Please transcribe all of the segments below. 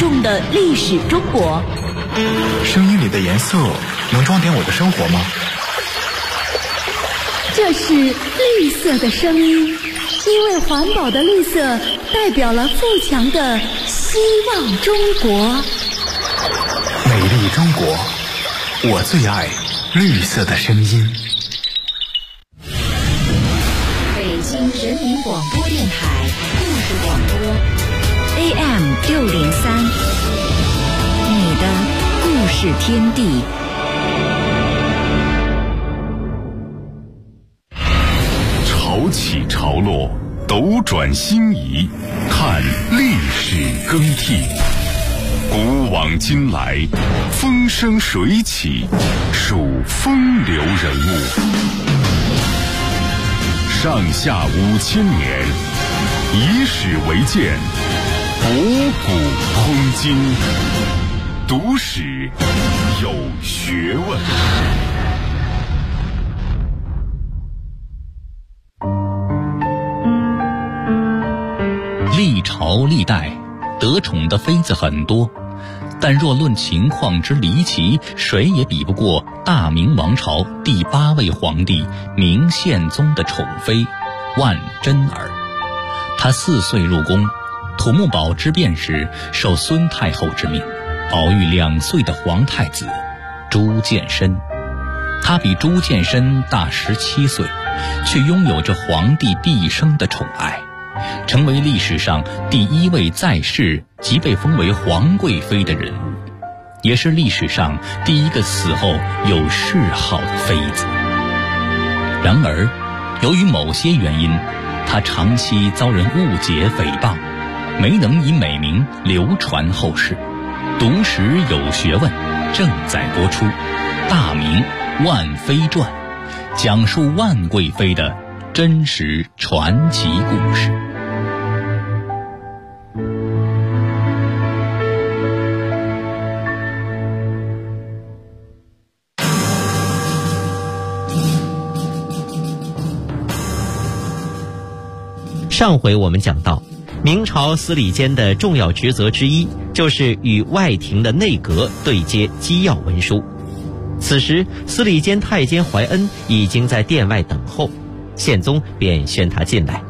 重的历史中国。 声音里的颜色能装点我的生活吗？ 这是绿色的声音，因为环保的绿色代表了富强的希望中国。 美丽中国，我最爱绿色的声音。 北京人民广播电台故事广播 AM603，你的故事天地。 潮起潮落，斗转星移，看历史更替。古往今来，风生水起，数风流人物。上下5000年，以史为鉴，博古通今，读史有学问。 历朝历代得宠的妃子很多，但若论情况之离奇，谁也比不过大明王朝第8位皇帝明宪宗的宠妃万贞儿。她4岁入宫，土木堡之变时受孙太后之命，保育2岁的皇太子朱见深。她比朱见深大17岁，却拥有着皇帝毕生的宠爱，成为历史上第1位在世即被封为皇贵妃的人物，也是历史上第1个死后有谥号的妃子。然而，由于某些原因，她长期遭人误解诽谤，没能以美名流传后世。读史有学问正在播出《大明万妃传》，讲述万贵妃的真实传奇故事。 上回我们讲到，明朝司礼监的重要职责之一就是与外廷的内阁对接机要文书。此时司礼监太监怀恩已经在殿外等候，宪宗便宣他进来。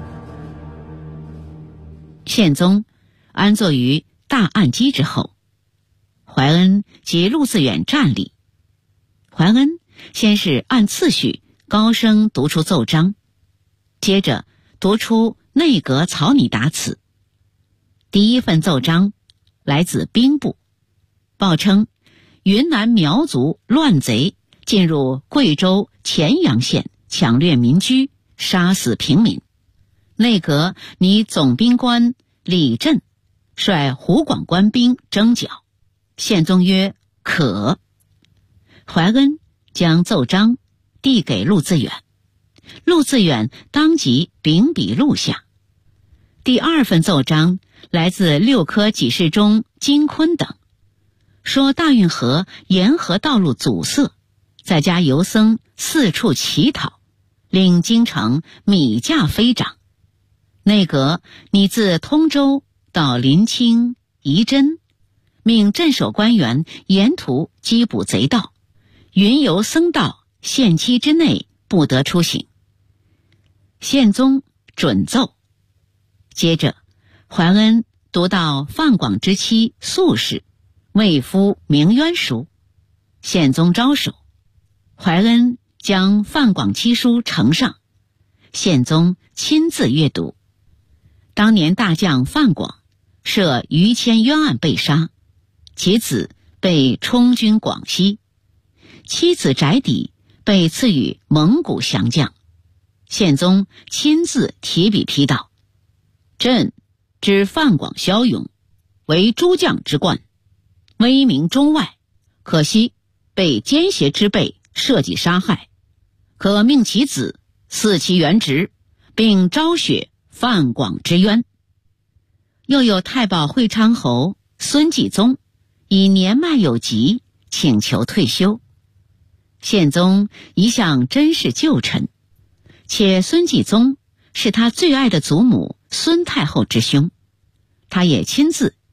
宪宗安坐于大案几之后，怀恩及陆自远站立。怀恩先是按次序高声读出奏章，接着读出内阁草拟答词。第1份奏章来自兵部，报称云南苗族乱贼进入贵州黔阳县，抢掠民居，杀死平民。内阁拟总兵官李振率湖广官兵征剿。宪宗曰可。怀恩将奏章递给陆自远，陆自远当即秉笔录下。第2份奏章来自6科给事中金坤等，说大运河沿河道路阻塞，在家游僧四处乞讨，令京城米价飞涨。内阁拟自通州到临清、仪真，命镇守官员沿途缉捕贼盗，云游僧道限期之内不得出行。宪宗准奏。接着怀恩读到范广之妻素氏为夫鸣冤书，宪宗招手，怀恩将范广妻书呈上，宪宗亲自阅读。当年大将范广涉于谦冤案被杀，其子被充军广西，妻子翟邸被赐予蒙古降将。宪宗亲自提笔批道：朕知范广骁勇，为诸将之冠，威名中外，可惜被奸邪之辈设计杀害，可命其子嗣其原职，并昭雪范广之冤。又有太保会昌侯孙继宗以年迈有疾，请求退休。宪宗一向珍视旧臣，且孙继宗是他最爱的祖母孙太后之兄，他也亲自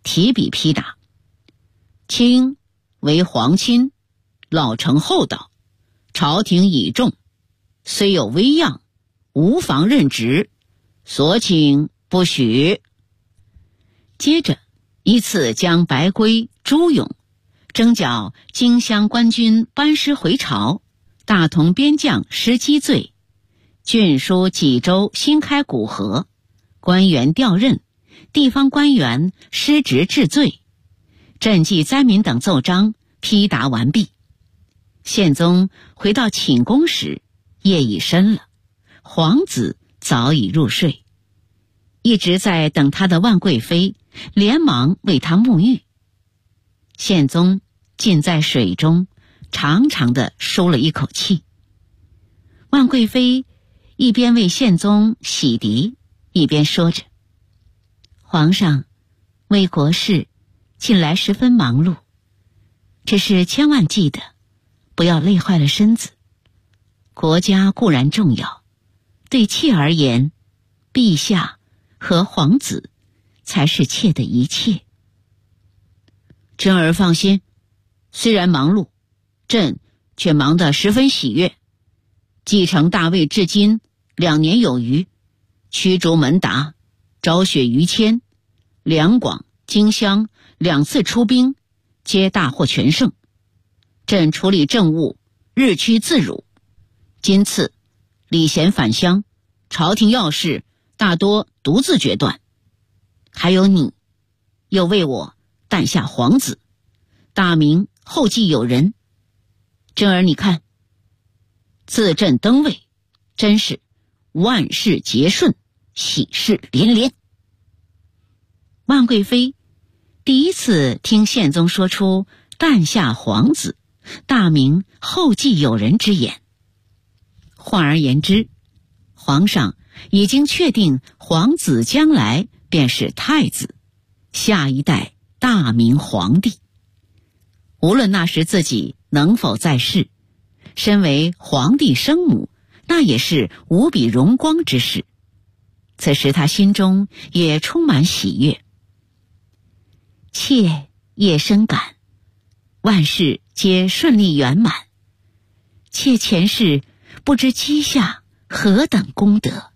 提笔批答：卿为皇亲，老成厚道，朝廷倚重，虽有微恙，无妨任职，所请不许。接着依次将白圭、朱勇征剿荆襄官军班师回朝，大同边将失机罪，郡书济州新开古河，官员调任，地方官员失职治罪，赈济灾民等奏章批答完毕。宪宗回到寝宫时，夜已深了，皇子早已入睡。一直在等他的万贵妃连忙为他沐浴。宪宗浸在水中，长长地舒了一口气。万贵妃一边为宪宗洗涤，一边说着：皇上为国事近来十分忙碌，只是千万记得不要累坏了身子。国家固然重要，对妾而言，陛下和皇子才是妾的一切。珍儿放心，虽然忙碌，朕却忙得十分喜悦。继承大位至今2年有余，驱逐门达，昭雪于谦，两广、荆襄2次出兵，皆大获全胜。朕处理政务日趋自如。今次礼贤返乡，朝廷要事大多独自决断。还有你，又为我诞下皇子，大明后继有人。珍儿你看，自朕登位，真是万事皆顺，喜事连连。万贵妃第一次听宪宗说出诞下皇子，大明后继有人之言。换而言之，皇上已经确定皇子将来便是太子，下一代大明皇帝。无论那时自己能否在世，身为皇帝生母，那也是无比荣光之事。此时他心中也充满喜悦。妾也深感万事皆顺利圆满，妾前世不知积下何等功德。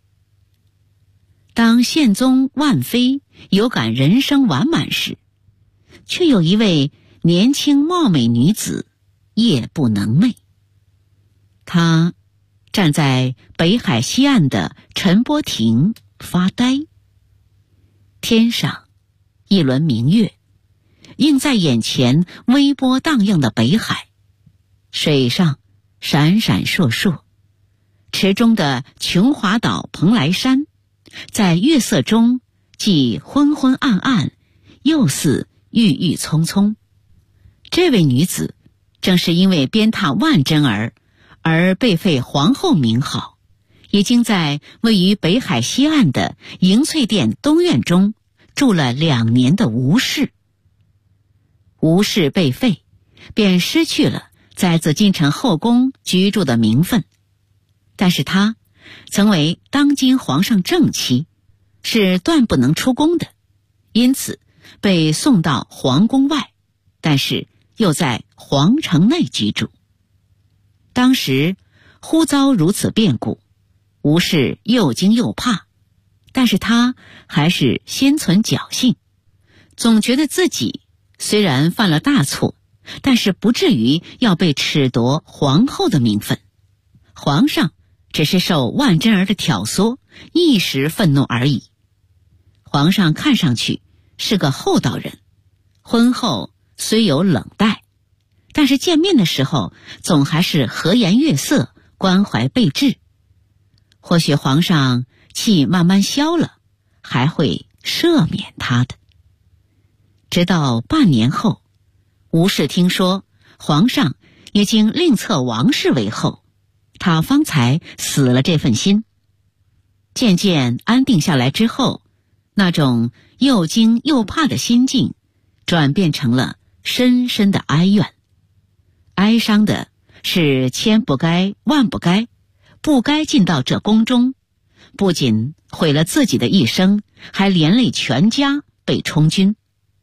当宪宗万妃有感人生完满时，却有一位年轻貌美女子夜不能寐。她站在北海西岸的陈波亭发呆。天上一轮明月映在眼前微波荡漾的北海，水上闪闪烁烁，池中的琼华岛蓬莱山在月色中既昏昏暗暗，又似郁郁葱葱。这位女子正是因为鞭挞万贞儿而被废皇后名号，已经在位于北海西岸的迎翠殿东院中住了2年的吴氏。吴氏被废，便失去了在紫禁城后宫居住的名分，但是她曾为当今皇上正妻，是断不能出宫的，因此被送到皇宫外，但是又在皇城内居住。当时忽遭如此变故，吴氏又惊又怕，但是他还是心存侥幸，总觉得自己虽然犯了大错，但是不至于要被褫夺皇后的名分。皇上只是受万贞儿的挑唆，一时愤怒而已。皇上看上去是个厚道人，婚后虽有冷待，但是见面的时候总还是和颜悦色，关怀备至。或许皇上气慢慢消了，还会赦免他的。直到半年后，吴氏听说皇上已经另册王氏为后，他方才死了这份心。渐渐安定下来之后，那种又惊又怕的心境转变成了深深的哀怨。哀伤的是千不该万不该，不该进到这宫中，不仅毁了自己的一生，还连累全家被充军。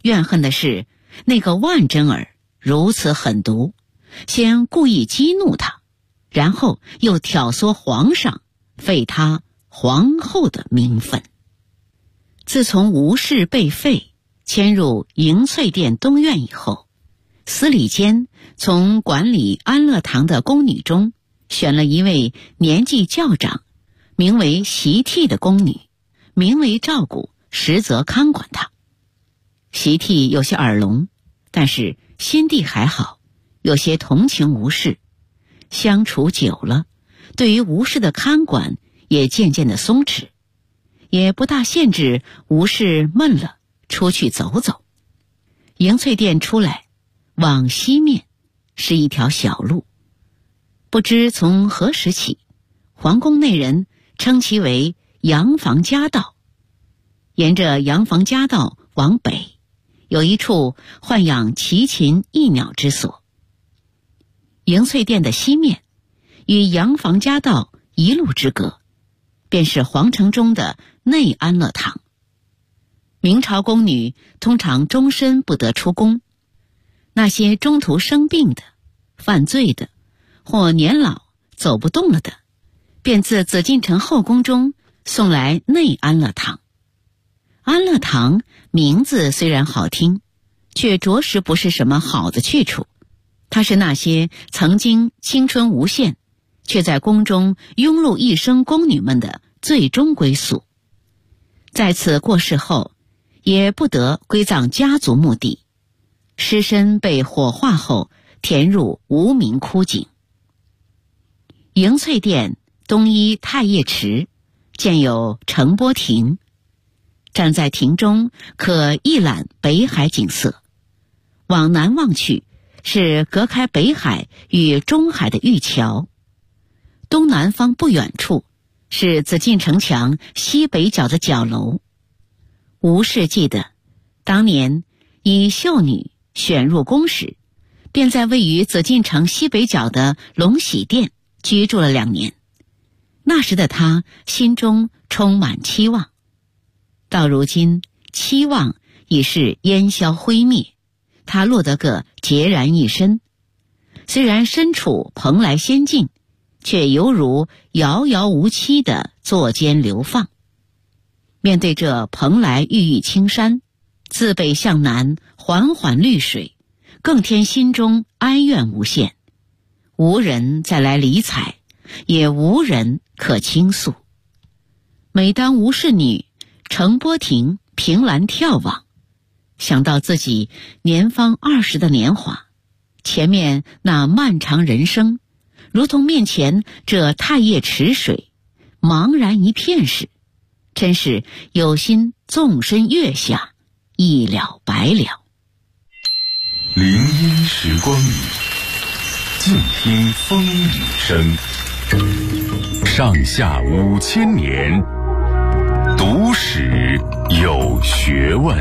怨恨的是那个万贞儿如此狠毒，先故意激怒他，然后又挑唆皇上废他皇后的名分。自从吴氏被废，迁入迎翠殿东院以后，司礼监从管理安乐堂的宫女中选了一位年纪较长，名为习娣的宫女，名为照顾，实则看管她。习娣有些耳聋，但是心地还好，有些同情吴氏。相处久了，对于吴氏的看管也渐渐的松弛，也不大限制吴氏闷了出去走走。迎翠殿出来，往西面是一条小路，不知从何时起，皇宫内人称其为洋房夹道。沿着洋房夹道往北，有一处豢养奇禽异鸟之所。迎翠殿的西面与洋房夹道一路之隔，便是皇城中的内安乐堂。明朝宫女通常终身不得出宫，那些中途生病的、犯罪的或年老走不动了的，便自紫禁城后宫中送来内安乐堂。安乐堂名字虽然好听，却着实不是什么好的去处。它是那些曾经青春无限，却在宫中庸碌一生宫女们的最终归宿。在此过世后，也不得归葬家族墓地，尸身被火化后填入无名枯井。迎翠殿东依太液池，建有承波亭，站在亭中可一览北海景色，往南望去是隔开北海与中海的玉桥，东南方不远处是紫禁城墙西北角的角楼。吴氏记得当年以秀女选入宫时，便在位于紫禁城西北角的隆喜殿居住了2年。那时的他心中充满期望，到如今期望已是烟消灰灭，他落得个孑然一身。虽然身处蓬莱仙境，却犹如遥遥无期的作间流放。面对这蓬莱郁郁青山，自北向南缓缓绿水，更添心中哀怨无限。无人再来理睬，也无人可倾诉。每当吴氏女承波亭凭栏眺望，想到自己年方20的年华，前面那漫长人生，如同面前这太液池水，茫然一片时，真是有心纵身跃下，一了百了。 林荫时光里，静听风雨声。上下5000年，读史有学问。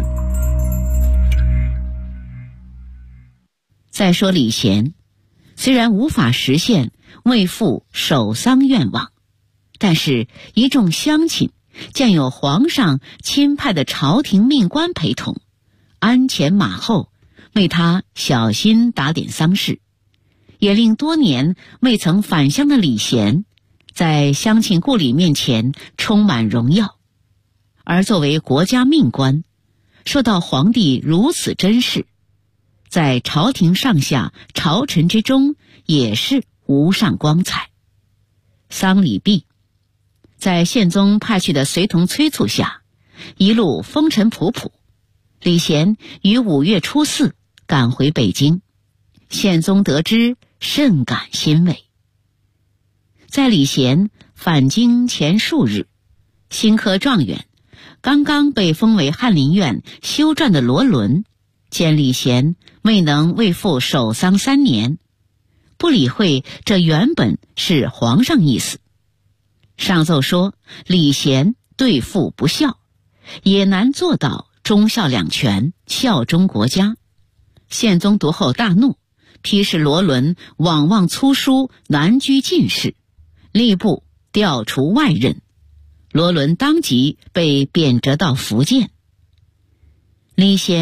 再说李贤，虽然无法实现为父守丧愿望，但是一众乡亲见有皇上亲派的朝廷命官陪同，鞍前马后为他小心打点丧事，也令多年未曾返乡的李贤在乡亲故里面前充满荣耀。而作为国家命官，受到皇帝如此珍视，在朝廷上下朝臣之中也是无上光彩。丧礼毕，在宪宗派去的随同催促下，一路风尘仆仆，李贤于5月初4赶回北京。宪宗得知，甚感欣慰。在李贤返京前数日，新科状元刚刚被封为翰林院修撰的罗伦，见李贤未能为父守丧3年，不理会这原本是皇上意思，上奏说李贤对父不孝，也难做到忠孝两全，效忠国家。宪宗读后大怒，批示罗伦枉妄粗疏，难居进士，吏部调除外任。罗伦当即被贬谪到福建。李贤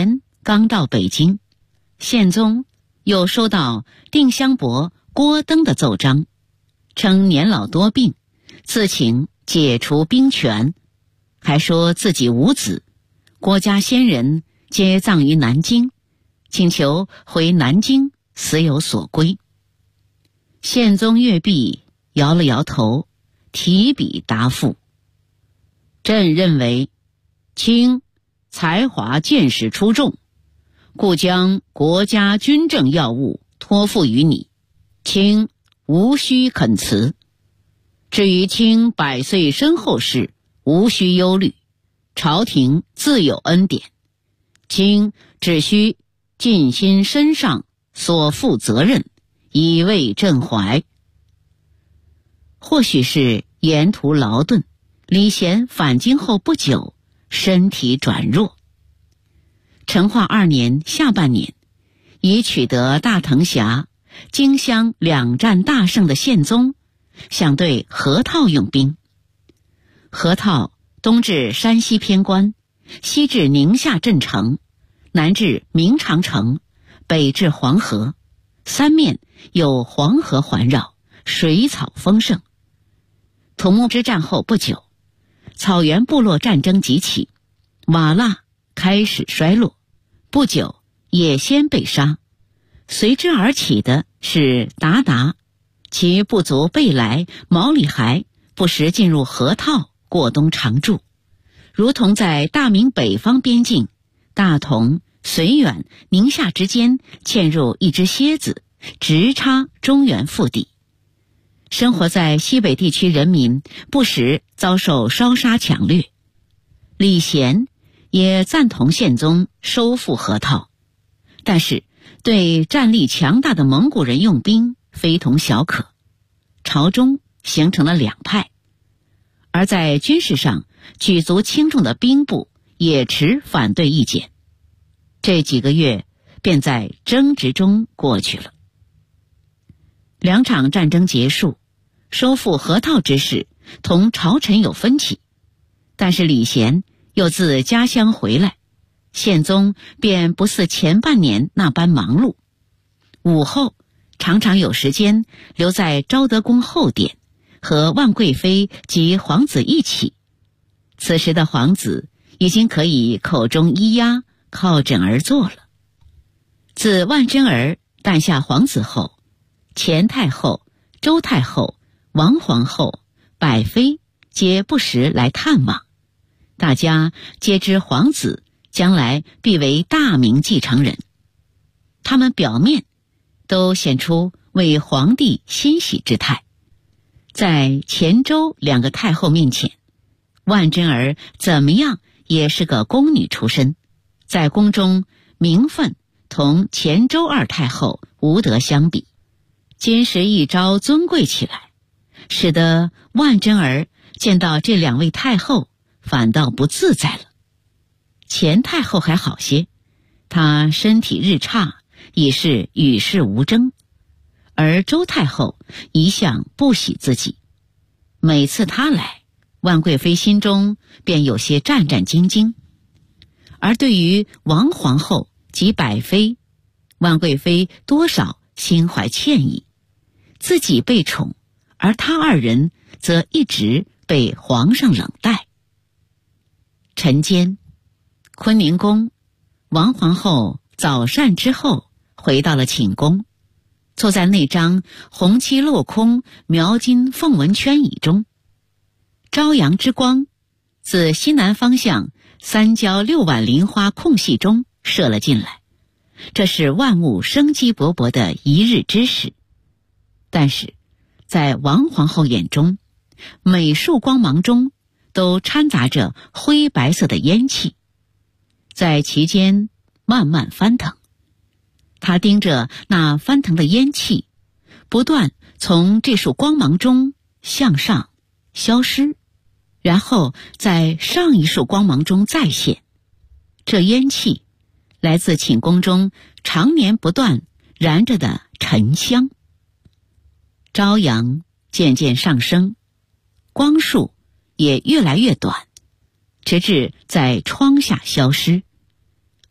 刚到北京，宪宗又收到定襄伯郭登的奏章，称年老多病，自请解除兵权，还说自己无子，国家先人皆葬于南京，请求回南京死有所归。宪宗阅毕，摇了摇头，提笔答复：朕认为卿才华见识出众，故将国家军政要务托付于你，卿无需恳辞。至于卿百岁身后事，无需忧虑，朝廷自有恩典，卿只需尽心身上所负责任，以慰朕怀。或许是沿途劳顿，李贤返京后不久，身体转弱。成化2年下半年，已取得大藤峡、荆襄2战大胜的宪宗，想对河套用兵。河套东至山西偏关，西至宁夏镇城，南至明长城，北至黄河，三面有黄河环绕，水草丰盛。土木之战后不久，草原部落战争即起，瓦剌开始衰落，不久也先被杀。随之而起的是鞑靼，其部族贝来、毛里孩不时进入河套过冬常住，如同在大明北方边境大同、绥远、宁夏之间嵌入一只蝎子，直插中原腹地。生活在西北地区人民不时遭受烧杀抢掠。李贤也赞同宪宗收复河套，但是对战力强大的蒙古人用兵非同小可，朝中形成了两派。而在军事上，举足轻重的兵部也持反对意见。这几个月便在争执中过去了。2场战争结束，收复河套之事同朝臣有分歧，但是李贤又自家乡回来，宪宗便不似前半年那般忙碌，午后常常有时间留在昭德宫后殿，和万贵妃及皇子一起。此时的皇子已经可以口中咿呀，靠枕而坐了。自万贞儿诞下皇子后，前太后、周太后、王皇后、百妃皆不时来探望，大家皆知皇子将来必为大明继承人，他们表面都显出为皇帝欣喜之态。在前周2个太后面前，万贞儿怎么样也是个宫女出身，在宫中名分同前周2太后无得相比。今时一朝尊贵起来，使得万贞儿见到这2位太后反倒不自在了。前太后还好些，她身体日差，已是与世无争，而周太后一向不喜自己，每次她来，万贵妃心中便有些战战兢兢。而对于王皇后及百妃，万贵妃多少心怀歉意，自己被宠，而他2人则一直被皇上冷待。晨间，坤宁宫，王皇后早膳之后回到了寝宫，坐在那张红漆镂空描金凤纹圈椅中。朝阳之光自西南方向3郊6碗菱花空隙中射了进来，这是万物生机勃勃的一日之始。但是在王皇后眼中，每束光芒中都掺杂着灰白色的烟气，在其间慢慢翻腾。她盯着那翻腾的烟气，不断从这束光芒中向上消失，然后在上一束光芒中再现。这烟气来自寝宫中常年不断燃着的沉香。朝阳渐渐上升，光束也越来越短，直至在窗下消失。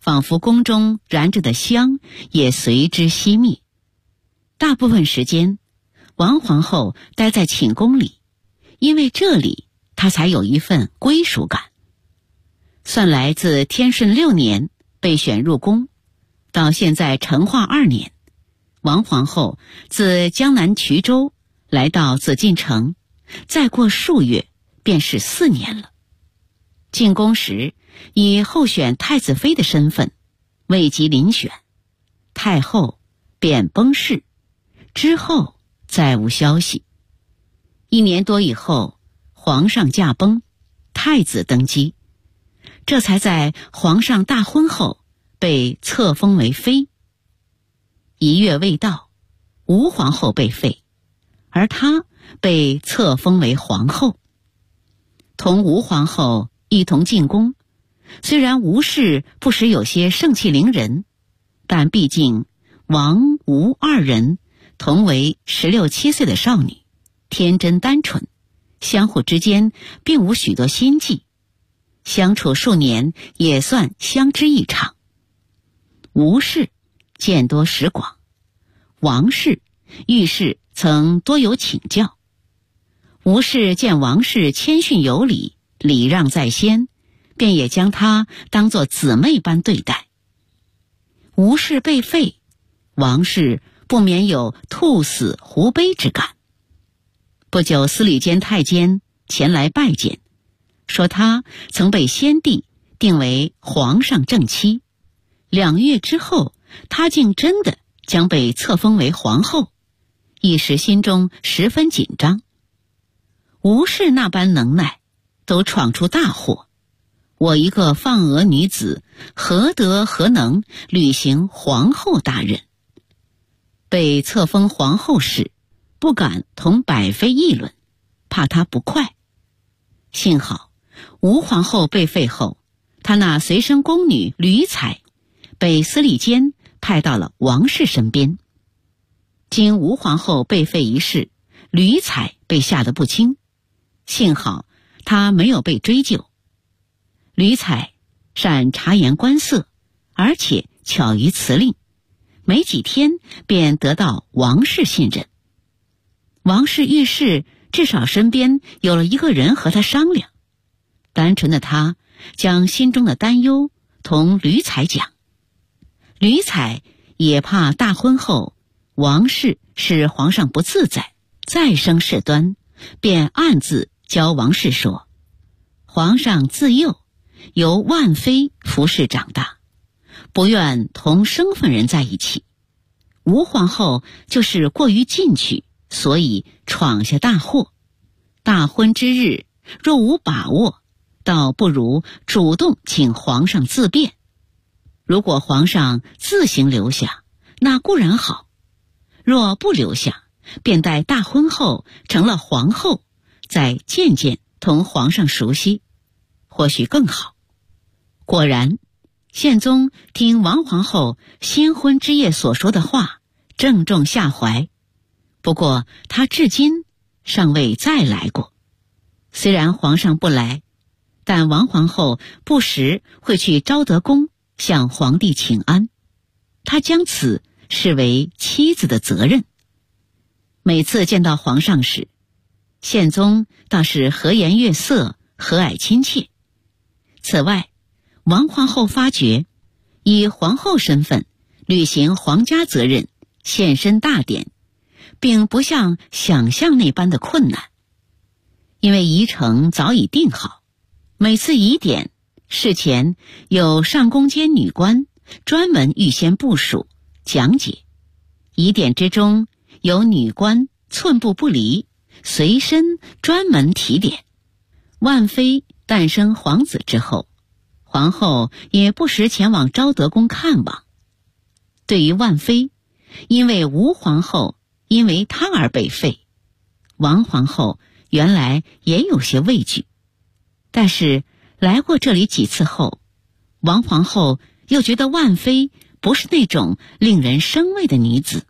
仿佛宫中燃着的香也随之熄灭。大部分时间，王皇后待在寝宫里，因为这里她才有一份归属感。算来自天顺6年被选入宫，到现在成化2年，王皇后自江南衢州来到紫禁城，再过数月便是4年了。进宫时以候选太子妃的身份未及遴选，太后便崩逝，之后再无消息。1年多以后，皇上驾崩，太子登基，这才在皇上大婚后被册封为妃。1月未到，吴皇后被废，而她被册封为皇后。同吴皇后一同进宫，虽然吴氏不时有些盛气凌人，但毕竟王吴2人同为16、17岁的少女，天真单纯，相互之间并无许多心计，相处数年也算相知一场。吴氏见多识广，王氏遇事曾多有请教。吴氏见王氏谦逊有礼，礼让在先，便也将她当作姊妹般对待。吴氏被废，王氏不免有兔死狐悲之感。不久，司礼监太监前来拜见，说他曾被先帝定为皇上正妻，2月之后，他竟真的将被册封为皇后，一时心中十分紧张。吴氏那般能耐，都闯出大祸，我一个放娥女子，何德何能履行皇后大任？被册封皇后时，不敢同百妃议论，怕她不快。幸好吴皇后被废后，她那随身宫女吕彩被司礼监派到了王氏身边。经吴皇后被废一事，吕彩被吓得不轻，幸好她没有被追究。吕彩善察言观色，而且巧于辞令，没几天便得到王氏信任。王氏遇事至少身边有了一个人和他商量，单纯的他将心中的担忧同吕彩讲。吕彩也怕大婚后王氏使皇上不自在，再生事端，便暗自教王氏说，皇上自幼由万妃服侍长大，不愿同生分人在一起。吴皇后就是过于进取，所以闯下大祸。大婚之日若无把握，倒不如主动请皇上自便。如果皇上自行留下，那固然好；若不留下，便待大婚后成了皇后，再渐渐同皇上熟悉，或许更好。果然，宪宗听王皇后新婚之夜所说的话，正中下怀。不过他至今尚未再来过。虽然皇上不来，但王皇后不时会去昭德宫向皇帝请安，他将此视为妻子的责任。每次见到皇上时，宪宗倒是和颜悦色，和蔼亲切。此外，王皇后发觉以皇后身份履行皇家责任，献身大典，并不像想象那般的困难。因为仪程早已定好，每次仪典事前有上宫监女官专门预先部署讲解，仪典之中有女官寸步不离，随身专门提点。万妃诞生皇子之后，皇后也不时前往昭德宫看望。对于万妃，因为吴皇后因为她而被废，王皇后原来也有些畏惧，但是来过这里几次后，王皇后又觉得万妃不是那种令人生畏的女子。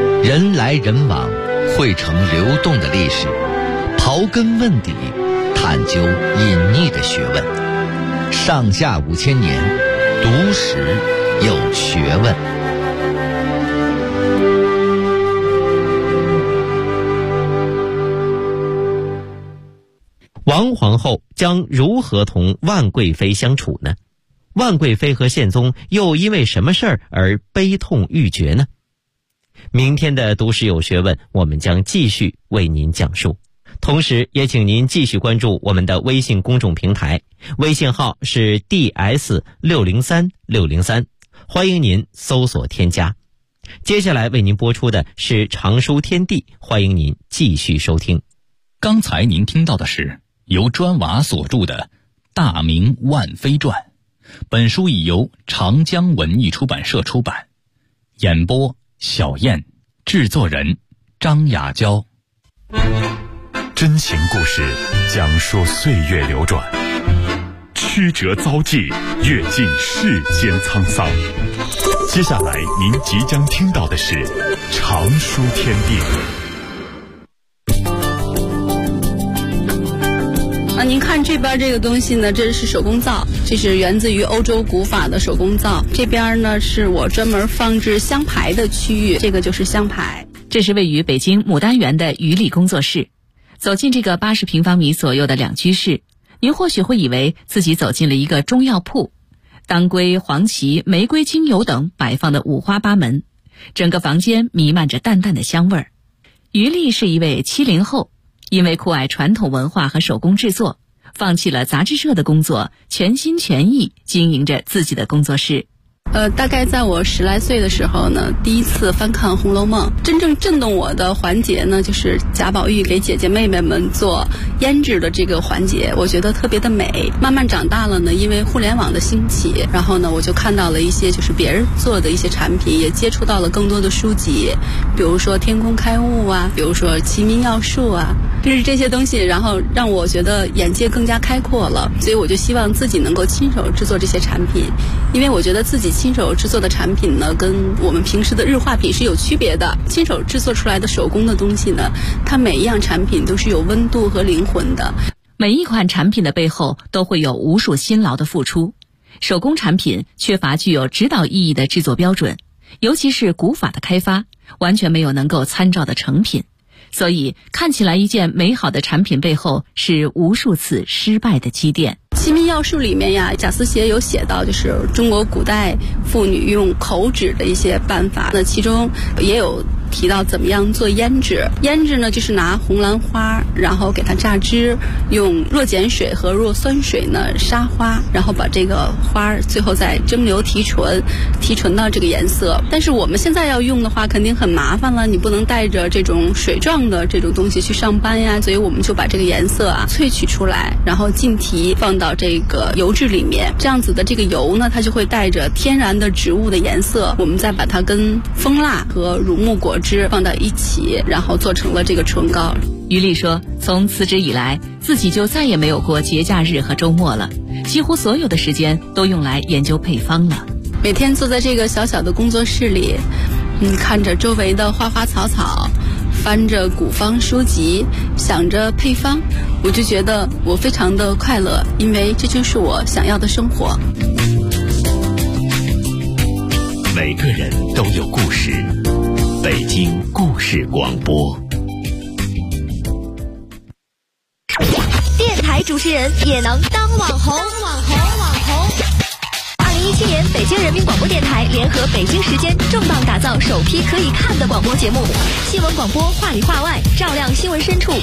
人来人往，汇成流动的历史，刨根问底，谈探究隐匿的学问。上下5000年，读史有学问。 王皇后将如何同万贵妃相处呢？万贵妃和宪宗又因为什么事儿而悲痛欲绝呢？明天的读史有学问，我们将继续为您讲述。同时也请您继续关注我们的微信公众平台，微信号是 DS603603，欢迎您搜索添加。接下来为您播出的是常书天地，欢迎您继续收听。 刚才您听到的是由砖瓦所著的《大明万妃传》，本书已由长江文艺出版社出版。演播小燕，制作人张雅娇。 真情故事讲述岁月流转，曲折遭际，阅尽世间沧桑。接下来您即将听到的是常书天地。 您看这边这个东西呢，这是手工皂，这是源自于欧洲古法的手工皂。这边呢是我专门放置香牌的区域，这个就是香牌。 这是位于北京牡丹园的余力工作室。走进这个80平方米左右的两居室，您或许会以为自己走进了一个中药铺，当归、黄芪、玫瑰精油等摆放的五花八门，整个房间弥漫着淡淡的香味儿。余力是一位70后，因为酷爱传统文化和手工制作，放弃了杂志社的工作，全心全意经营着自己的工作室。 大概在我10来岁的时候呢，第一次翻看《红楼梦》，真正震动我的环节呢，就是贾宝玉给姐姐妹妹们做胭脂的这个环节，我觉得特别的美。慢慢长大了呢，因为互联网的兴起，然后呢，我就看到了一些就是别人做的一些产品，也接触到了更多的书籍，比如说《天工开物》啊，比如说《齐民要术》啊，就是这些东西，然后让我觉得眼界更加开阔了，所以我就希望自己能够亲手制作这些产品，因为我觉得自己亲手制作的产品呢，跟我们平时的日化品是有区别的。亲手制作出来的手工的东西呢，它每一样产品都是有温度和灵魂的。 每一款产品的背后都会有无数辛劳的付出。手工产品缺乏具有指导意义的制作标准，尤其是古法的开发，完全没有能够参照的成品。所以看起来一件美好的产品背后是无数次失败的积淀。 齐民要术里面呀，贾思勰有写到，就是中国古代妇女用口脂的一些办法，那其中也有提到怎么样做胭脂。胭脂呢，就是拿红兰花，然后给它榨汁，用弱碱水和弱酸水呢杀花，然后把这个花最后再蒸馏提纯，提纯到这个颜色。但是我们现在要用的话，肯定很麻烦了，你不能带着这种水状的这种东西去上班呀，所以我们就把这个颜色啊萃取出来，然后浸提放到这个油脂里面，这样子的这个油呢，它就会带着天然的植物的颜色，我们再把它跟蜂蜡和乳木果汁放到一起，然后做成了这个唇膏。 余力说，从辞职以来，自己就再也没有过节假日和周末了，几乎所有的时间都用来研究配方了。 每天坐在这个小小的工作室里，看着周围的花花草草，翻着古方书籍，想着配方，我就觉得我非常的快乐，因为这就是我想要的生活。 每个人都有故事，北京故事广播。 电台主持人也能当网红。2017年，北京人民广播电台联合北京时间重磅打造首批可以看的广播节目，新闻广播话里话外，照亮新闻深处。